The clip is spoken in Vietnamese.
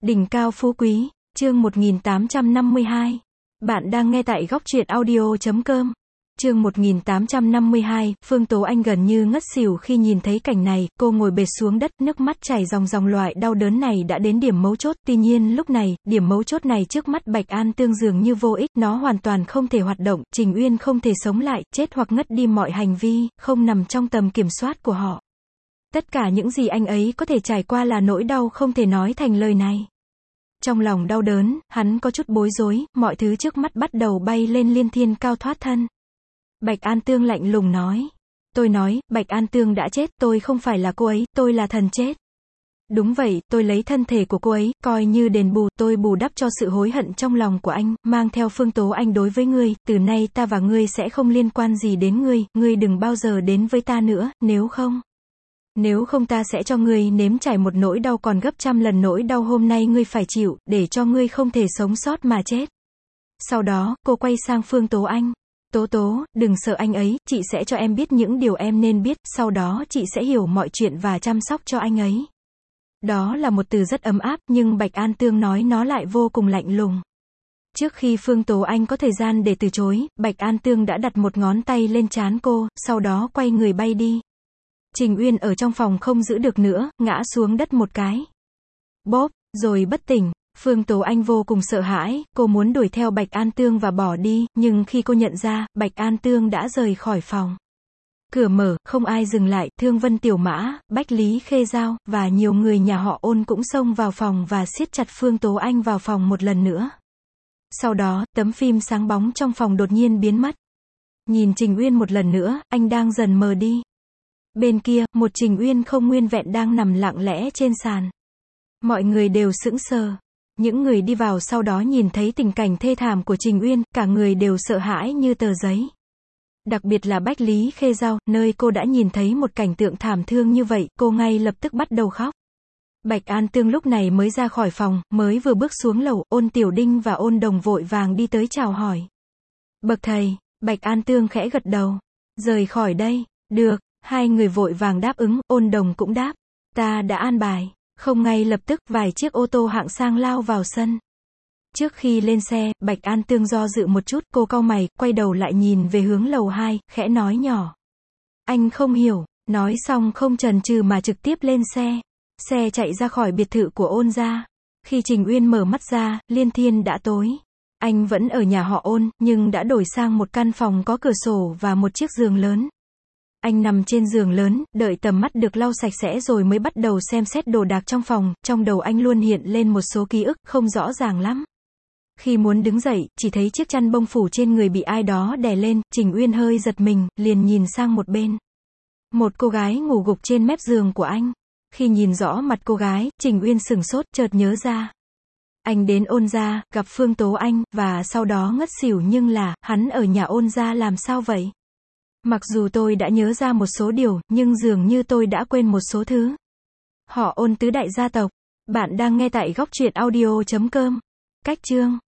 Đỉnh cao phú quý, chương 1852. Bạn đang nghe tại góc truyện audio.com. Chương 1852, Phương Tố Anh gần như ngất xỉu khi nhìn thấy cảnh này, cô ngồi bệt xuống đất, nước mắt chảy ròng ròng. Loại đau đớn này đã đến điểm mấu chốt, tuy nhiên lúc này, điểm mấu chốt này trước mắt Bạch An Tương dường như vô ích, nó hoàn toàn không thể hoạt động, Trình Uyên không thể sống lại, chết hoặc ngất đi, mọi hành vi, không nằm trong tầm kiểm soát của họ. Tất cả những gì anh ấy có thể trải qua là nỗi đau không thể nói thành lời này. Trong lòng đau đớn, hắn có chút bối rối, mọi thứ trước mắt bắt đầu bay lên liên thiên cao thoát thân. Bạch An Tương lạnh lùng nói. Tôi nói, Bạch An Tương đã chết, tôi không phải là cô ấy, tôi là thần chết. Đúng vậy, tôi lấy thân thể của cô ấy, coi như đền bù, tôi bù đắp cho sự hối hận trong lòng của anh, mang theo Phương Tố Anh đối với ngươi, từ nay ta và ngươi sẽ không liên quan gì đến ngươi đừng bao giờ đến với ta nữa, Nếu không ta sẽ cho ngươi nếm trải một nỗi đau còn gấp trăm lần nỗi đau hôm nay ngươi phải chịu, để cho ngươi không thể sống sót mà chết. Sau đó, cô quay sang Phương Tố Anh. Tố, đừng sợ anh ấy, chị sẽ cho em biết những điều em nên biết, sau đó chị sẽ hiểu mọi chuyện và chăm sóc cho anh ấy. Đó là một từ rất ấm áp, nhưng Bạch An Tương nói nó lại vô cùng lạnh lùng. Trước khi Phương Tố Anh có thời gian để từ chối, Bạch An Tương đã đặt một ngón tay lên trán cô, sau đó quay người bay đi. Trình Uyên ở trong phòng không giữ được nữa, ngã xuống đất một cái. Bóp, rồi bất tỉnh. Phương Tố Anh vô cùng sợ hãi, cô muốn đuổi theo Bạch An Tương và bỏ đi, nhưng khi cô nhận ra, Bạch An Tương đã rời khỏi phòng. Cửa mở, không ai dừng lại, Thương Vân Tiểu Mã, Bách Lý Khê Giao, và nhiều người nhà họ Ôn cũng xông vào phòng và siết chặt Phương Tố Anh vào phòng một lần nữa. Sau đó, tấm phim sáng bóng trong phòng đột nhiên biến mất. Nhìn Trình Uyên một lần nữa, anh đang dần mờ đi. Bên kia, một Trình Uyên không nguyên vẹn đang nằm lặng lẽ trên sàn. Mọi người đều sững sờ. Những người đi vào sau đó nhìn thấy tình cảnh thê thảm của Trình Uyên, cả người đều sợ hãi như tờ giấy. Đặc biệt là Bách Lý Khê Giao, nơi cô đã nhìn thấy một cảnh tượng thảm thương như vậy, cô ngay lập tức bắt đầu khóc. Bạch An Tương lúc này mới ra khỏi phòng, mới vừa bước xuống lầu, Ôn Tiểu Đinh và Ôn Đồng vội vàng đi tới chào hỏi. Bậc thầy, Bạch An Tương khẽ gật đầu. Rời khỏi đây, được. Hai người vội vàng đáp ứng, Ôn Đồng cũng đáp. Ta đã an bài. Không ngay lập tức, vài chiếc ô tô hạng sang lao vào sân. Trước khi lên xe, Bạch An Tương do dự một chút, cô cau mày, quay đầu lại nhìn về hướng lầu 2, khẽ nói nhỏ. Anh không hiểu, nói xong không chần chừ mà trực tiếp lên xe. Xe chạy ra khỏi biệt thự của Ôn gia. Khi Trình Uyên mở mắt ra, liên thiên đã tối. Anh vẫn ở nhà họ Ôn, nhưng đã đổi sang một căn phòng có cửa sổ và một chiếc giường lớn. Anh nằm trên giường lớn, đợi tầm mắt được lau sạch sẽ rồi mới bắt đầu xem xét đồ đạc trong phòng, trong đầu anh luôn hiện lên một số ký ức, không rõ ràng lắm. Khi muốn đứng dậy, chỉ thấy chiếc chăn bông phủ trên người bị ai đó đè lên, Trình Uyên hơi giật mình, liền nhìn sang một bên. Một cô gái ngủ gục trên mép giường của anh. Khi nhìn rõ mặt cô gái, Trình Uyên sửng sốt, chợt nhớ ra. Anh đến Ôn gia, gặp Phương Tố Anh, và sau đó ngất xỉu, nhưng hắn ở nhà Ôn gia làm sao vậy? Mặc dù tôi đã nhớ ra một số điều, nhưng dường như tôi đã quên một số thứ. Họ Ôn tứ đại gia tộc. Bạn đang nghe tại góc truyện audio.com. Cách chương